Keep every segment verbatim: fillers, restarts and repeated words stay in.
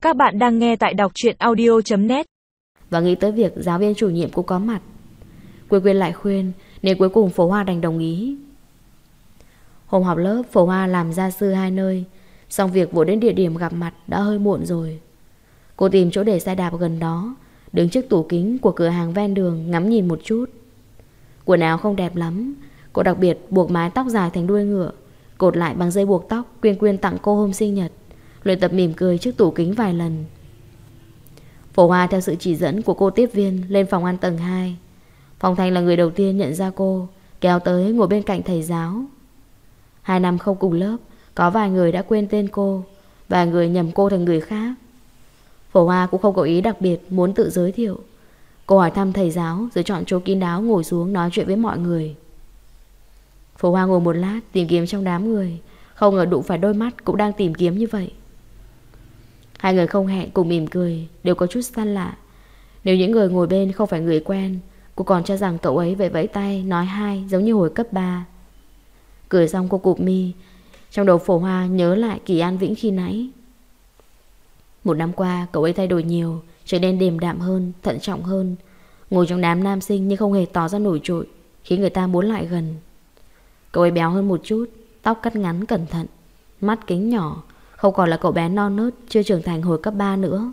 Các bạn đang nghe tại đọc truyện audio chấm net. Và nghĩ tới việc giáo viên chủ nhiệm cũng có mặt. Quyên Quyên lại khuyên, nên cuối cùng Phổ Hoa đành đồng ý. Hôm học lớp, Phổ Hoa làm gia sư hai nơi, xong việc vội đến địa điểm gặp mặt đã hơi muộn rồi. Cô tìm chỗ để xe đạp gần đó, đứng trước tủ kính của cửa hàng ven đường ngắm nhìn một chút. Quần áo không đẹp lắm. Cô đặc biệt buộc mái tóc dài thành đuôi ngựa, cột lại bằng dây buộc tóc Quyên Quyên tặng cô hôm sinh nhật, luyện tập mỉm cười trước tủ kính vài lần. Phổ Hoa theo sự chỉ dẫn của cô tiếp viên lên phòng ăn tầng hai. Phong Thanh là người đầu tiên nhận ra cô, kéo tới ngồi bên cạnh thầy giáo. Hai năm không cùng lớp, có vài người đã quên tên cô, vài người nhầm cô thành người khác. Phổ Hoa cũng không có ý đặc biệt muốn tự giới thiệu. Cô hỏi thăm thầy giáo rồi chọn chỗ kín đáo ngồi xuống nói chuyện với mọi người. Phổ Hoa ngồi một lát tìm kiếm trong đám người, không ngờ đụng phải đôi mắt cũng đang tìm kiếm như vậy. Hai người không hẹn cùng mỉm cười, đều có chút xa lạ. Nếu những người ngồi bên không phải người quen, cô còn cho rằng cậu ấy vẫy vẫy tay nói hai giống như hồi cấp ba. Cười xong cô cụp mi. Trong đầu Phổ Hoa nhớ lại Kỳ An Vĩnh khi nãy. Một năm qua cậu ấy thay đổi nhiều, trở nên điềm đạm hơn, thận trọng hơn, ngồi trong đám nam sinh nhưng không hề tỏ ra nổi trội, khiến người ta muốn lại gần. Cậu ấy béo hơn một chút, tóc cắt ngắn cẩn thận, mắt kính nhỏ, không còn là cậu bé non nớt chưa trưởng thành hồi cấp ba nữa.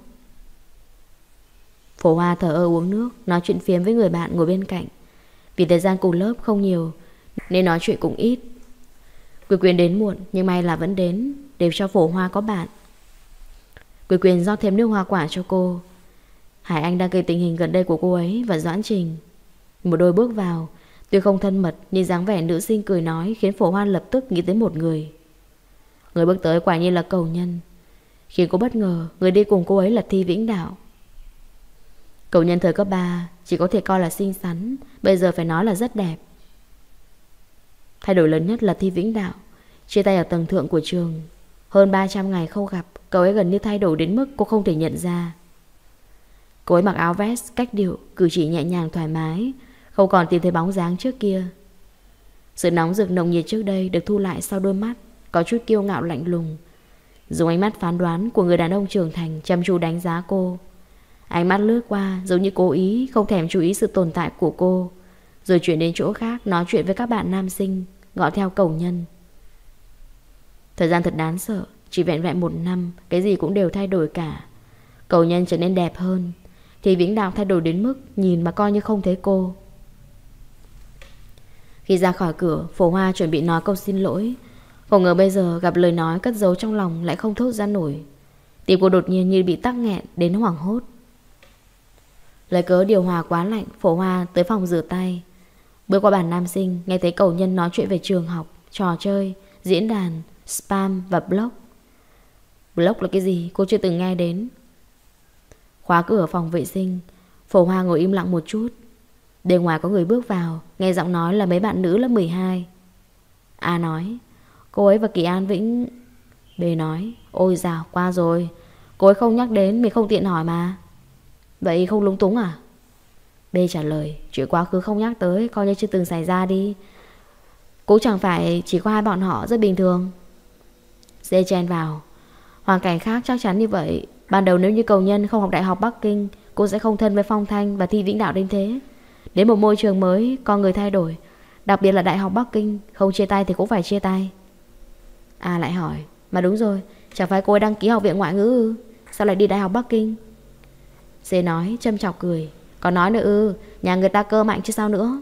Phổ Hoa thở ơ uống nước, nói chuyện phiếm với người bạn ngồi bên cạnh. Vì thời gian cùng lớp không nhiều nên nói chuyện cũng ít. Quyên Quyên đến muộn nhưng may là vẫn đến, để cho Phổ Hoa có bạn. Quyên Quyên rót thêm nước hoa quả cho cô. Hải Anh đang kể tình hình gần đây của cô ấy và Doãn Trình. Một đôi bước vào, tuy không thân mật nhưng dáng vẻ nữ sinh cười nói khiến Phổ Hoa lập tức nghĩ tới một người. Người bước tới quả nhiên là Cầu Nhân. Khiến cô bất ngờ, người đi cùng cô ấy là Thi Vĩnh Đạo. Cầu Nhân thời cấp ba chỉ có thể coi là xinh xắn, bây giờ phải nói là rất đẹp. Thay đổi lớn nhất là Thi Vĩnh Đạo chia tay ở tầng thượng của trường. Hơn ba trăm ngày không gặp, cậu ấy gần như thay đổi đến mức cô không thể nhận ra. Cô ấy mặc áo vest cách điệu, cử chỉ nhẹ nhàng thoải mái, không còn tìm thấy bóng dáng trước kia. Sự nóng rực nồng nhiệt trước đây được thu lại sau đôi mắt có chút kiêu ngạo lạnh lùng. Dùng ánh mắt phán đoán của người đàn ông trưởng thành chăm chú đánh giá cô. Ánh mắt lướt qua giống như cố ý không thèm chú ý sự tồn tại của cô, rồi chuyển đến chỗ khác nói chuyện với các bạn nam sinh, gọi theo Cầu Nhân. Thời gian thật đáng sợ. Chỉ vẹn vẹn một năm, cái gì cũng đều thay đổi cả. Cầu Nhân trở nên đẹp hơn, thì Vĩnh Đạo thay đổi đến mức nhìn mà coi như không thấy cô. Khi ra khỏi cửa, Phổ Hoa chuẩn bị nói câu xin lỗi, không ngờ bây giờ gặp lời nói cất giấu trong lòng lại không thốt ra nổi. Tim cô đột nhiên như bị tắc nghẹn đến hoảng hốt. Lấy cớ điều hòa quá lạnh, Phổ Hoa tới phòng rửa tay. Bước qua bàn nam sinh, nghe thấy Cầu Nhân nói chuyện về trường học, trò chơi, diễn đàn, spam và blog. Blog là cái gì cô chưa từng nghe đến. Khóa cửa phòng vệ sinh, Phổ Hoa ngồi im lặng một chút. Bên ngoài có người bước vào, nghe giọng nói là mấy bạn nữ lớp mười hai. A nói, cô ấy và Kỳ An Vĩnh. B nói, ôi dào qua rồi, cô ấy không nhắc đến, mình không tiện hỏi mà. Vậy không lúng túng à? B trả lời, chuyện quá khứ không nhắc tới, coi như chưa từng xảy ra đi. Cũng chẳng phải chỉ có hai bọn họ, rất bình thường. C chen vào, hoàn cảnh khác chắc chắn như vậy. Ban đầu nếu như Cầu Nhân không học Đại học Bắc Kinh, cô sẽ không thân với Phong Thanh và Thi Vĩnh Đạo đến thế. Đến một môi trường mới, con người thay đổi, đặc biệt là Đại học Bắc Kinh, không chia tay thì cũng phải chia tay. A lại hỏi, mà đúng rồi, chẳng phải cô ấy đăng ký học viện ngoại ngữ ư? Sao lại đi Đại học Bắc Kinh? C nói châm chọc cười, còn nói nữa ư, nhà người ta cơ mạnh chứ sao nữa.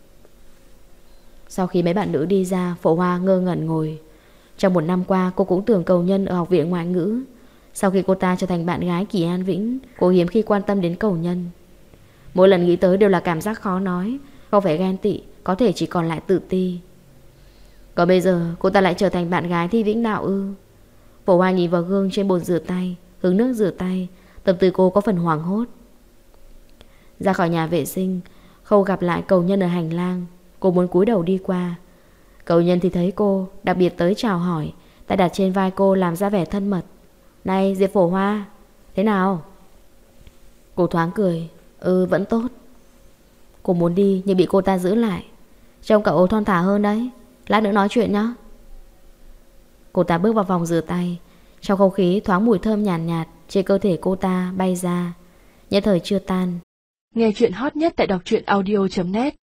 Sau khi mấy bạn nữ đi ra, Phổ Hoa ngơ ngẩn ngồi. Trong một năm qua cô cũng tưởng Cầu Nhân ở học viện ngoại ngữ. Sau khi cô ta trở thành bạn gái Kỳ An Vĩnh, cô hiếm khi quan tâm đến Cầu Nhân. Mỗi lần nghĩ tới đều là cảm giác khó nói, không phải ghen tị, có thể chỉ còn lại tự ti. Còn bây giờ cô ta lại trở thành bạn gái Thi Vĩnh Đạo ư? Phổ Hoa nhìn vào gương trên bồn rửa tay, hứng nước rửa tay, tâm tư cô có phần hoảng hốt. Ra khỏi nhà vệ sinh, không gặp lại Cầu Nhân ở hành lang. Cô muốn cúi đầu đi qua. Cầu Nhân thì thấy cô, đặc biệt tới chào hỏi, tay đặt trên vai cô làm ra vẻ thân mật. Này Diệp Phổ Hoa, thế nào? Cô thoáng cười, ừ vẫn tốt. Cô muốn đi nhưng bị cô ta giữ lại. Trông cậu thon thả hơn đấy, lát nữa nói chuyện nhá. Cô ta bước vào vòng rửa tay. Trong không khí thoáng mùi thơm nhàn nhạt, nhạt trên cơ thể cô ta bay ra, nhất thời chưa tan. Nghe chuyện hot nhất tại đọc truyện audio chấm net.